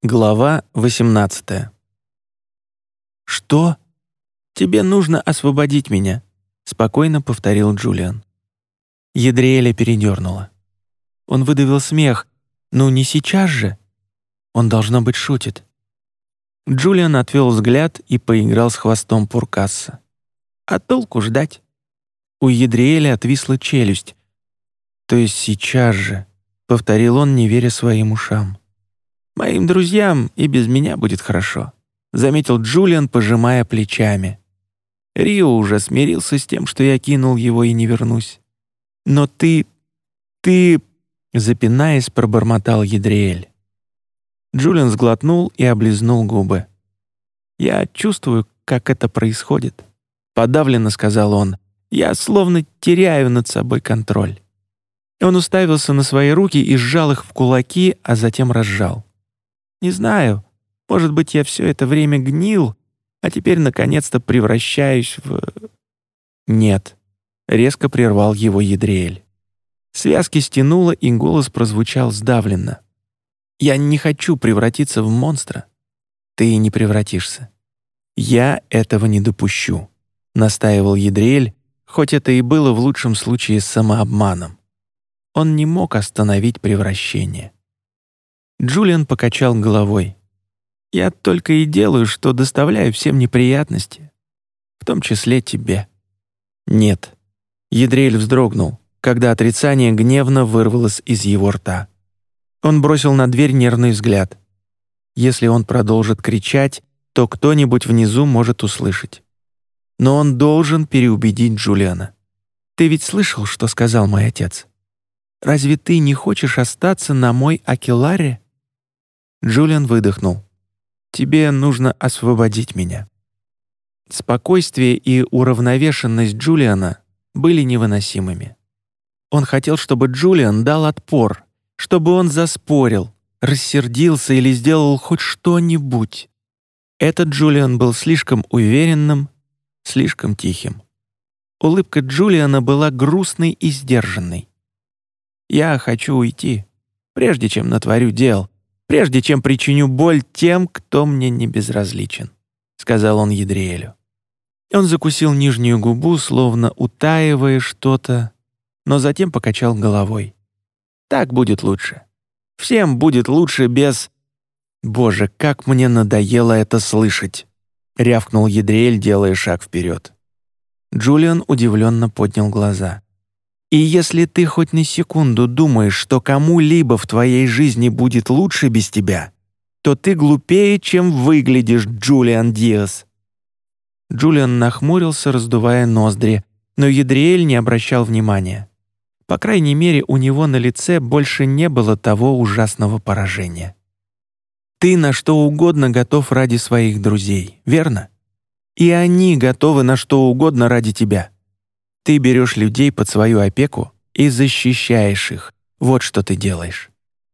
Глава 18. «Что? Тебе нужно освободить меня», — спокойно повторил Джулиан. Ядриэля передернула. Он выдавил смех. «Ну, не сейчас же». Он, должно быть, шутит. Джулиан отвел взгляд и поиграл с хвостом Пуркасса. «А толку ждать?» У Ядриэля отвисла челюсть. «То есть сейчас же», — повторил он, не веря своим ушам. «Моим друзьям и без меня будет хорошо», — заметил Джулиан, пожимая плечами. «Рио уже смирился с тем, что я кинул его и не вернусь. Но ты... запинаясь, пробормотал Ядриэль. Джулиан сглотнул и облизнул губы. «Я чувствую, как это происходит», — подавленно сказал он. «Я словно теряю над собой контроль». Он уставился на свои руки и сжал их в кулаки, а затем разжал. «Не знаю, может быть, я все это время гнил, а теперь наконец-то превращаюсь в...» «Нет», — резко прервал его Ядриэль. Связки стянуло, и голос прозвучал сдавленно. «Я не хочу превратиться в монстра. Ты не превратишься. Я этого не допущу», — настаивал Ядриэль, хоть это и было в лучшем случае самообманом. Он не мог остановить превращение. Джулиан покачал головой. «Я только и делаю, что доставляю всем неприятности, в том числе тебе». «Нет». Ядриэль вздрогнул, когда отрицание гневно вырвалось из его рта. Он бросил на дверь нервный взгляд. Если он продолжит кричать, то кто-нибудь внизу может услышать. Но он должен переубедить Джулиана. «Ты ведь слышал, что сказал мой отец? Разве ты не хочешь остаться на мой Акеларе?» Джулиан выдохнул. «Тебе нужно освободить меня». Спокойствие и уравновешенность Джулиана были невыносимыми. Он хотел, чтобы Джулиан дал отпор, чтобы он заспорил, рассердился или сделал хоть что-нибудь. Этот Джулиан был слишком уверенным, слишком тихим. Улыбка Джулиана была грустной и сдержанной. «Я хочу уйти, прежде чем натворю дел, прежде чем причиню боль тем, кто мне не безразличен», — сказал он Ядриэлю. Он закусил нижнюю губу, словно утаивая что-то, но затем покачал головой. «Так будет лучше. Всем будет лучше без...» «Боже, как мне надоело это слышать!» — рявкнул Ядриэль, делая шаг вперед. Джулиан удивленно поднял глаза. «И если ты хоть на секунду думаешь, что кому-либо в твоей жизни будет лучше без тебя, то ты глупее, чем выглядишь, Джулиан Диас». Джулиан нахмурился, раздувая ноздри, но Ядриэль не обращал внимания. По крайней мере, у него на лице больше не было того ужасного поражения. «Ты на что угодно готов ради своих друзей, верно? И они готовы на что угодно ради тебя. Ты берешь людей под свою опеку и защищаешь их. Вот что ты делаешь.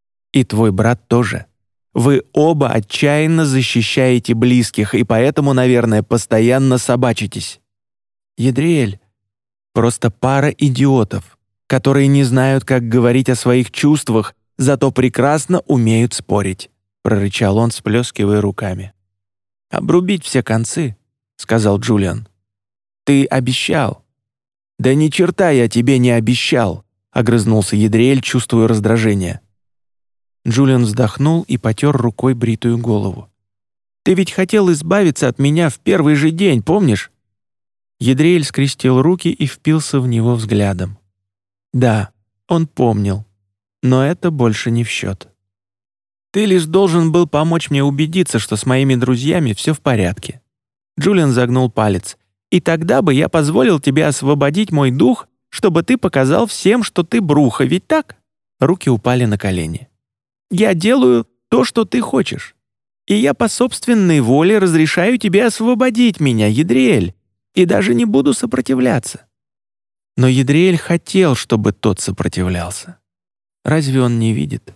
И твой брат тоже. Вы оба отчаянно защищаете близких, и поэтому, наверное, постоянно собачитесь. Ядриэль — просто пара идиотов, которые не знают, как говорить о своих чувствах, зато прекрасно умеют спорить», — прорычал он, сплескивая руками. «Обрубить все концы», — сказал Джулиан. «Ты обещал». «Да ни черта я тебе не обещал», — огрызнулся Ядриэль, чувствуя раздражение. Джулиан вздохнул и потер рукой бритую голову. «Ты ведь хотел избавиться от меня в первый же день, помнишь?» Ядриэль скрестил руки и впился в него взглядом. Да, он помнил, но это больше не в счет. «Ты лишь должен был помочь мне убедиться, что с моими друзьями все в порядке». Джулиан загнул палец. «И тогда бы я позволил тебе освободить мой дух, чтобы ты показал всем, что ты бруха, ведь так?» Руки упали на колени. «Я делаю то, что ты хочешь. И я по собственной воле разрешаю тебе освободить меня, Ядриэль, и даже не буду сопротивляться». Но Ядриэль хотел, чтобы тот сопротивлялся. Разве он не видит?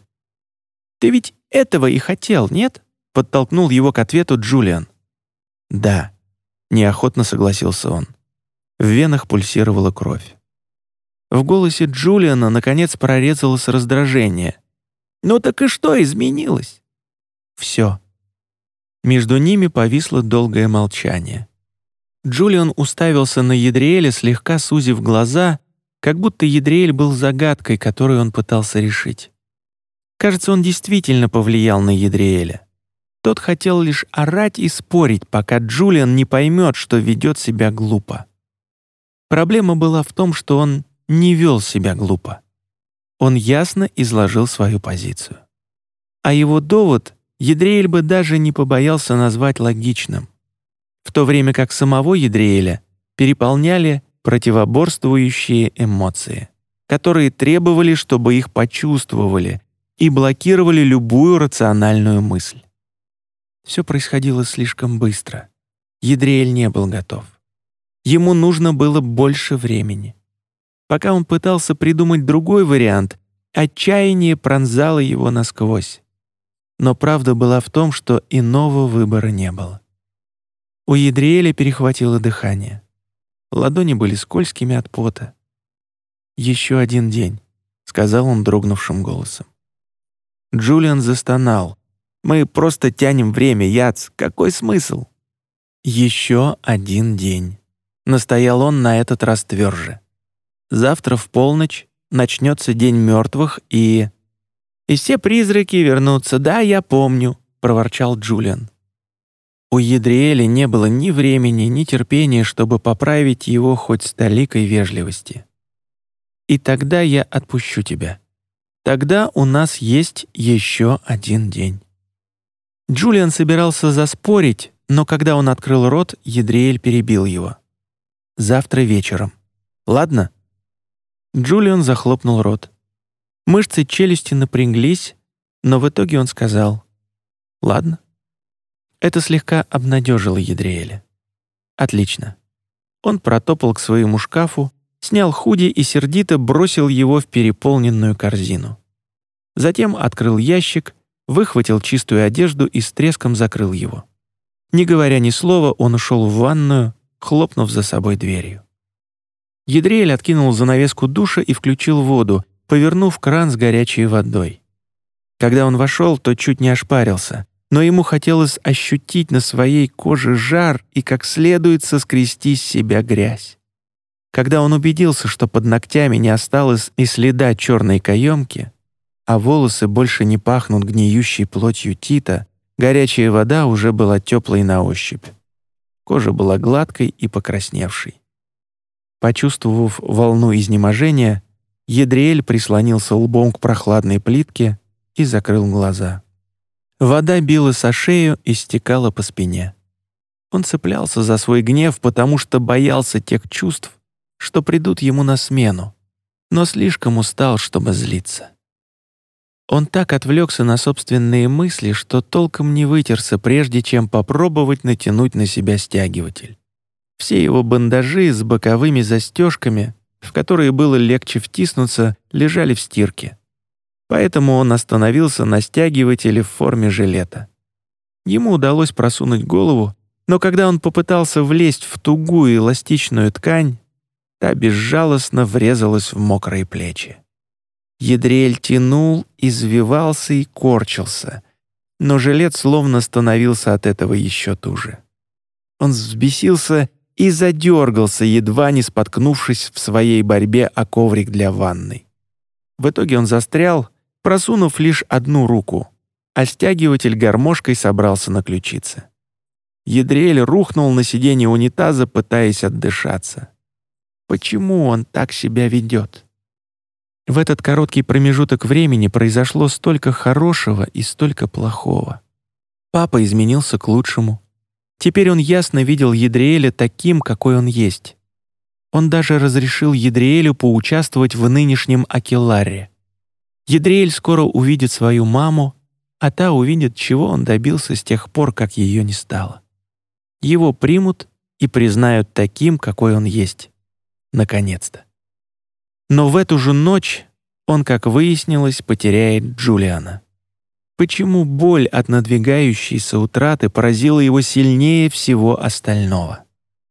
«Ты ведь этого и хотел, нет?» — подтолкнул его к ответу Джулиан. «Да», — неохотно согласился он. В венах пульсировала кровь. В голосе Джулиана наконец прорезалось раздражение. «Ну так и что изменилось? все. Между ними повисло долгое молчание. Джулиан уставился на Едриэля, слегка сузив глаза, как будто Едриэль был загадкой, которую он пытался решить. Кажется, он действительно повлиял на Едриэля. Тот хотел лишь орать и спорить, пока Джулиан не поймет, что ведет себя глупо. Проблема была в том, что он не вел себя глупо. Он ясно изложил свою позицию. А его довод Едриэль бы даже не побоялся назвать логичным, в то время как самого Едриэля переполняли противоборствующие эмоции, которые требовали, чтобы их почувствовали, и блокировали любую рациональную мысль. Все происходило слишком быстро. Едриэль не был готов. Ему нужно было больше времени. Пока он пытался придумать другой вариант, отчаяние пронзало его насквозь. Но правда была в том, что иного выбора не было. У Едриэля перехватило дыхание. Ладони были скользкими от пота. «Еще один день», — сказал он дрогнувшим голосом. Джулиан застонал. «Мы просто тянем время, Яц. Какой смысл?» «Еще один день», — настоял он на этот раз тверже. «Завтра в полночь начнется День мертвых, и все призраки вернутся, да, я помню», — проворчал Джулиан. У Едриэля не было ни времени, ни терпения, чтобы поправить его хоть с толикой вежливости. «И тогда я отпущу тебя. Тогда у нас есть еще один день». Джулиан собирался заспорить, но когда он открыл рот, Едриэль перебил его. «Завтра вечером. Ладно?» Джулиан захлопнул рот. Мышцы челюсти напряглись, но в итоге он сказал: «Ладно». Это слегка обнадежило Едриэля. «Отлично». Он протопал к своему шкафу, снял худи и сердито бросил его в переполненную корзину. Затем открыл ящик, выхватил чистую одежду и с треском закрыл его. Не говоря ни слова, он ушел в ванную, хлопнув за собой дверью. Едриэль откинул занавеску душа и включил воду, повернув кран с горячей водой. Когда он вошел, то чуть не ошпарился, но ему хотелось ощутить на своей коже жар и как следует соскрести с себя грязь. Когда он убедился, что под ногтями не осталось и следа черной каемки, а волосы больше не пахнут гниющей плотью Тита, горячая вода уже была теплой на ощупь. Кожа была гладкой и покрасневшей. Почувствовав волну изнеможения, Едриэль прислонился лбом к прохладной плитке и закрыл глаза. Вода била со шею и стекала по спине. Он цеплялся за свой гнев, потому что боялся тех чувств, что придут ему на смену, но слишком устал, чтобы злиться. Он так отвлекся на собственные мысли, что толком не вытерся, прежде чем попробовать натянуть на себя стягиватель. Все его бандажи с боковыми застежками, в которые было легче втиснуться, лежали в стирке. Поэтому он остановился на стягивателе в форме жилета. Ему удалось просунуть голову, но когда он попытался влезть в тугую эластичную ткань, та безжалостно врезалась в мокрые плечи. Едриэль тянул, извивался и корчился, но жилет словно становился от этого еще туже. Он взбесился и задергался, едва не споткнувшись в своей борьбе о коврик для ванной. В итоге он застрял, просунув лишь одну руку, а стягиватель гармошкой собрался на ключице. Едриэль рухнул на сиденье унитаза, пытаясь отдышаться. Почему он так себя ведет? В этот короткий промежуток времени произошло столько хорошего и столько плохого. Папа изменился к лучшему. Теперь он ясно видел Едриэля таким, какой он есть. Он даже разрешил Едриэлю поучаствовать в нынешнем Акелларе. Едриэль скоро увидит свою маму, а та увидит, чего он добился с тех пор, как ее не стало. Его примут и признают таким, какой он есть. Наконец-то. Но в эту же ночь он, как выяснилось, потеряет Джулиана. Почему боль от надвигающейся утраты поразила его сильнее всего остального?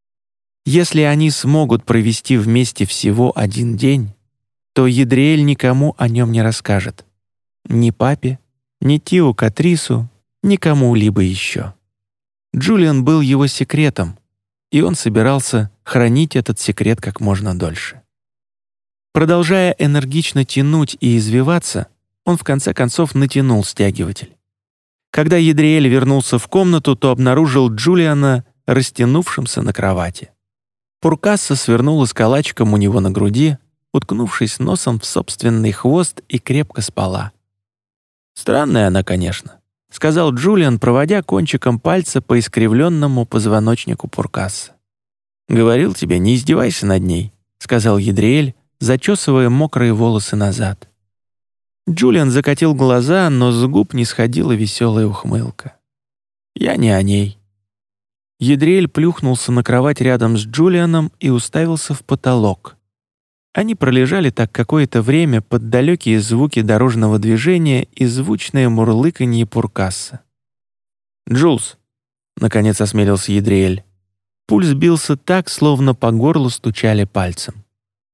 Если они смогут провести вместе всего один день, то Едриэль никому о нем не расскажет. Ни папе, ни Тиу Катрису, никому либо еще. Джулиан был его секретом, и он собирался хранить этот секрет как можно дольше. Продолжая энергично тянуть и извиваться, он в конце концов натянул стягиватель. Когда Едриэль вернулся в комнату, то обнаружил Джулиана растянувшимся на кровати. Пуркасса свернулась калачиком у него на груди, уткнувшись носом в собственный хвост, и крепко спала. «Странная она, конечно», — сказал Джулиан, проводя кончиком пальца по искривленному позвоночнику Пуркассы. «Говорил тебе, не издевайся над ней», — сказал Едриэль, зачесывая мокрые волосы назад. Джулиан закатил глаза, но с губ не сходила веселая ухмылка. «Я не о ней». Едриэль плюхнулся на кровать рядом с Джулианом и уставился в потолок. Они пролежали так какое-то время под далекие звуки дорожного движения и звучное мурлыканье Пуркасса. «Джулс», — наконец осмелился Едриэль. Пульс бился так, словно по горлу стучали пальцем.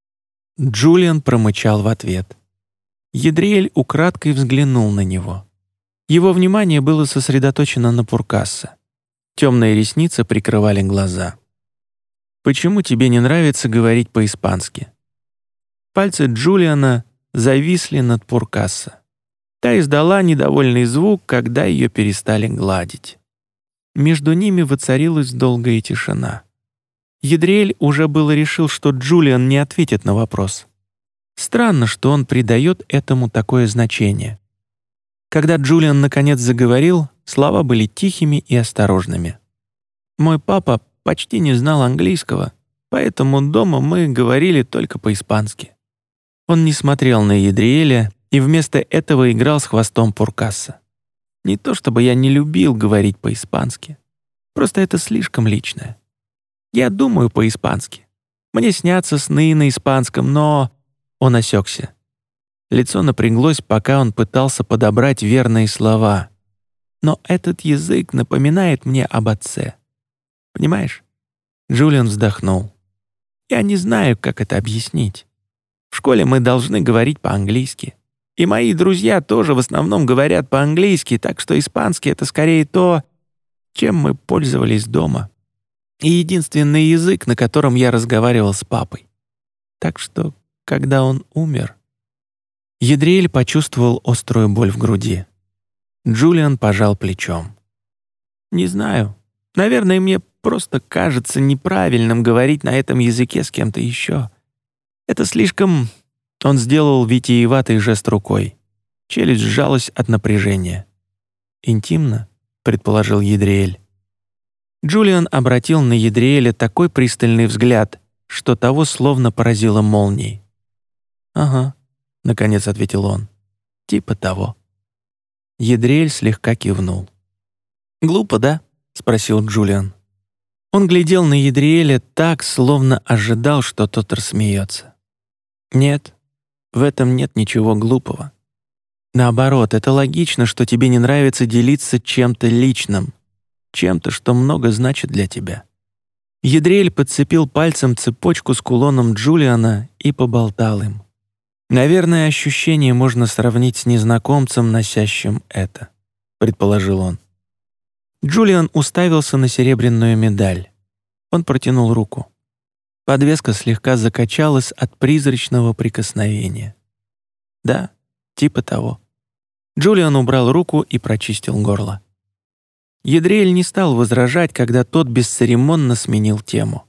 Джулиан промычал в ответ. Едриэль украдкой взглянул на него. Его внимание было сосредоточено на Пуркассе. Темные ресницы прикрывали глаза. «Почему тебе не нравится говорить по-испански?» Пальцы Джулиана зависли над Пуркассе. Та издала недовольный звук, когда ее перестали гладить. Между ними воцарилась долгая тишина. Едриэль уже было решил, что Джулиан не ответит на вопрос. Странно, что он придает этому такое значение. Когда Джулиан наконец заговорил, слова были тихими и осторожными. «Мой папа почти не знал английского, поэтому дома мы говорили только по-испански». Он не смотрел на Едриэля и вместо этого играл с хвостом Пуркасса. «Не то чтобы я не любил говорить по-испански. Просто это слишком личное. Я думаю по-испански. Мне снятся сны на испанском, но...» Он осекся. Лицо напряглось, пока он пытался подобрать верные слова. «Но этот язык напоминает мне об отце. Понимаешь?» Джулиан вздохнул. «Я не знаю, как это объяснить. В школе мы должны говорить по-английски. И мои друзья тоже в основном говорят по-английски, так что испанский — это скорее то, чем мы пользовались дома. И единственный язык, на котором я разговаривал с папой. Так что, когда он умер...» Едриэль почувствовал острую боль в груди. Джулиан пожал плечом. «Не знаю. Наверное, мне просто кажется неправильным говорить на этом языке с кем-то еще. Это слишком...» Он сделал витиеватый жест рукой. Челюсть сжалась от напряжения. «Интимно?» — предположил Едриэль. Джулиан обратил на Едриэля такой пристальный взгляд, что того словно поразило молнией. «Ага», — наконец ответил он. «Типа того». Едриэль слегка кивнул. «Глупо, да?» — спросил Джулиан. Он глядел на Едриэля так, словно ожидал, что тот рассмеется. «Нет, в этом нет ничего глупого. Наоборот, это логично, что тебе не нравится делиться чем-то личным, чем-то, что много значит для тебя». Едриэль подцепил пальцем цепочку с кулоном Джулиана и поболтал им. «Наверное, ощущение можно сравнить с незнакомцем, носящим это», — предположил он. Джулиан уставился на серебряную медаль. Он протянул руку. Подвеска слегка закачалась от призрачного прикосновения. «Да, типа того». Джулиан убрал руку и прочистил горло. Едриэль не стал возражать, когда тот бесцеремонно сменил тему.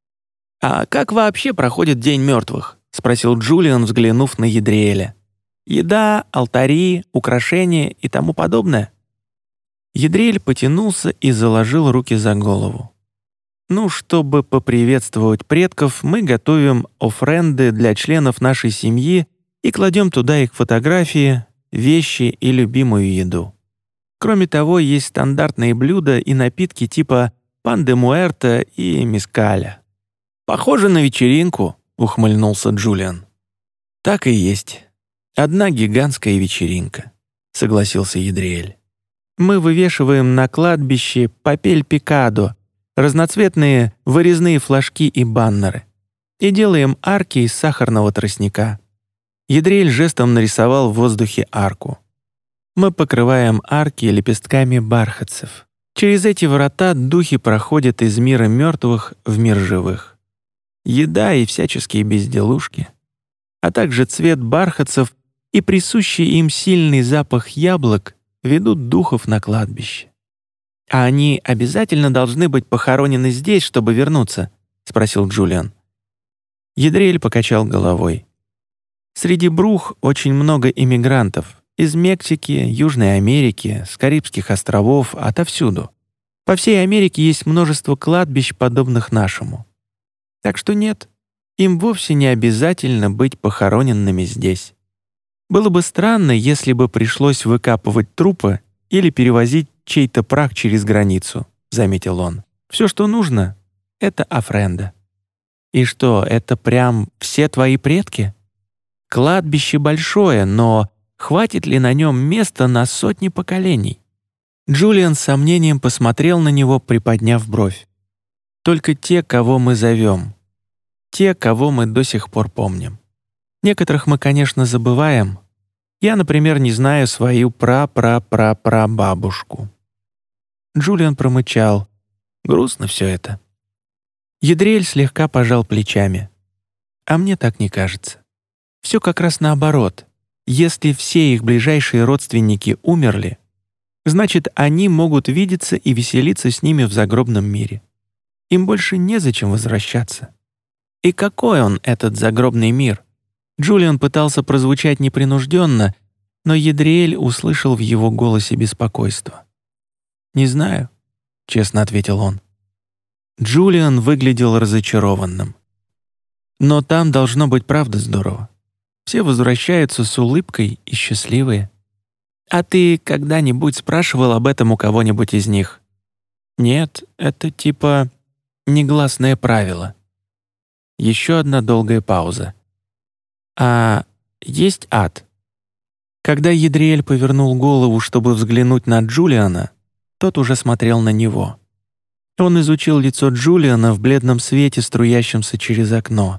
«А как вообще проходит День мертвых?» — спросил Джулиан, взглянув на Едриэля. «Еда, алтари, украшения и тому подобное?» Едриэль потянулся и заложил руки за голову. «Ну, чтобы поприветствовать предков, мы готовим офренды для членов нашей семьи и кладем туда их фотографии, вещи и любимую еду. Кроме того, есть стандартные блюда и напитки типа пан де муэрто и мескаля». «Похоже на вечеринку», — ухмыльнулся Джулиан. «Так и есть. Одна гигантская вечеринка», — согласился Едриэль. «Мы вывешиваем на кладбище папель-пикадо, разноцветные вырезные флажки и баннеры, и делаем арки из сахарного тростника». Едриэль жестом нарисовал в воздухе арку. Мы покрываем арки лепестками бархатцев. Через эти врата духи проходят из мира мертвых в мир живых. Еда и всяческие безделушки, а также цвет бархатцев и присущий им сильный запах яблок ведут духов на кладбище. «А они обязательно должны быть похоронены здесь, чтобы вернуться?» — спросил Джулиан. Едриэль покачал головой. «Среди брух очень много иммигрантов. Из Мексики, Южной Америки, с Карибских островов, отовсюду. По всей Америке есть множество кладбищ, подобных нашему. Так что нет, им вовсе не обязательно быть похороненными здесь. Было бы странно, если бы пришлось выкапывать трупы или перевозить чей-то прах через границу», — заметил он. «Все, что нужно, — это офренда». «И что, это прям все твои предки? Кладбище большое, но хватит ли на нем места на сотни поколений?» Джулиан с сомнением посмотрел на него, приподняв бровь. «Только те, кого мы зовем. Те, кого мы до сих пор помним. Некоторых мы, конечно, забываем. Я, например, не знаю свою пра-пра-пра-прабабушку». Джулиан промычал. «Грустно все это». Едриэль слегка пожал плечами. «А мне так не кажется. Все как раз наоборот. Если все их ближайшие родственники умерли, значит, они могут видеться и веселиться с ними в загробном мире. Им больше незачем возвращаться. И какой он, этот загробный мир?» Джулиан пытался прозвучать непринужденно, но Едриэль услышал в его голосе беспокойство. «Не знаю», — честно ответил он. Джулиан выглядел разочарованным. «Но там должно быть правда здорово. Все возвращаются с улыбкой и счастливые. А ты когда-нибудь спрашивал об этом у кого-нибудь из них?» «Нет, это типа негласное правило». Еще одна долгая пауза. «А есть ад?» Когда Едриэль повернул голову, чтобы взглянуть на Джулиана, тот уже смотрел на него. Он изучил лицо Джулиана в бледном свете, струящемся через окно.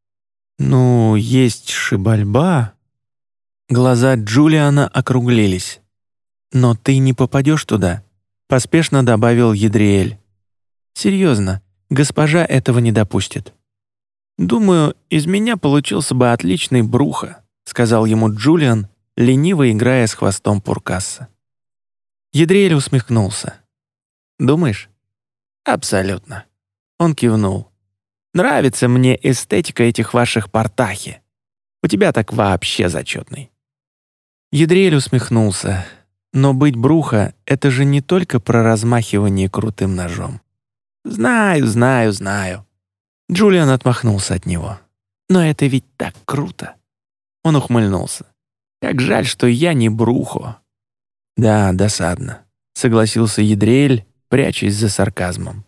«Ну, есть шибальба». Глаза Джулиана округлились. «Но ты не попадешь туда», — поспешно добавил Едриэль. «Серьезно, госпожа этого не допустит». «Думаю, из меня получился бы отличный бруха», — сказал ему Джулиан, лениво играя с хвостом Пуркасса. Едриэль усмехнулся. «Думаешь?» «Абсолютно». Он кивнул. «Нравится мне эстетика этих ваших портахи. У тебя так вообще зачетный». Едриэль усмехнулся. «Но быть бруха — это же не только про размахивание крутым ножом». «Знаю, знаю, знаю». Джулиан отмахнулся от него. «Но это ведь так круто». Он ухмыльнулся. «Как жаль, что я не брухо». «Да, досадно», — согласился Едриэль, прячась за сарказмом.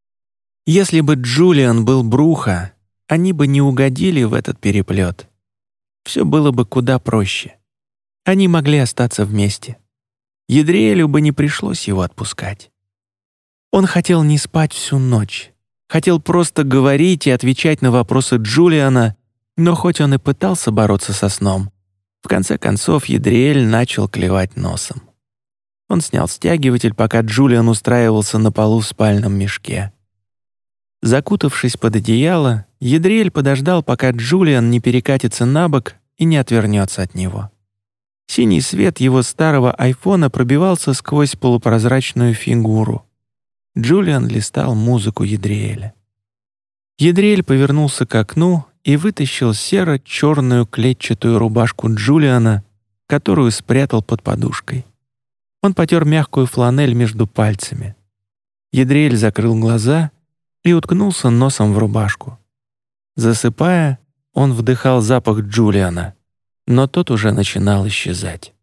Если бы Джулиан был бруха, они бы не угодили в этот переплет. Все было бы куда проще. Они могли остаться вместе. Едриэлю бы не пришлось его отпускать. Он хотел не спать всю ночь. Хотел просто говорить и отвечать на вопросы Джулиана, но хоть он и пытался бороться со сном, в конце концов Едриэль начал клевать носом. Он снял стягиватель, пока Джулиан устраивался на полу в спальном мешке. Закутавшись под одеяло, Едриэль подождал, пока Джулиан не перекатится на бок и не отвернется от него. Синий свет его старого айфона пробивался сквозь полупрозрачную фигуру. Джулиан листал музыку Едриэля. Едриэль повернулся к окну и вытащил серо-черную клетчатую рубашку Джулиана, которую спрятал под подушкой. Он потер мягкую фланель между пальцами. Едриэль закрыл глаза и уткнулся носом в рубашку. Засыпая, он вдыхал запах Джулиана, но тот уже начинал исчезать.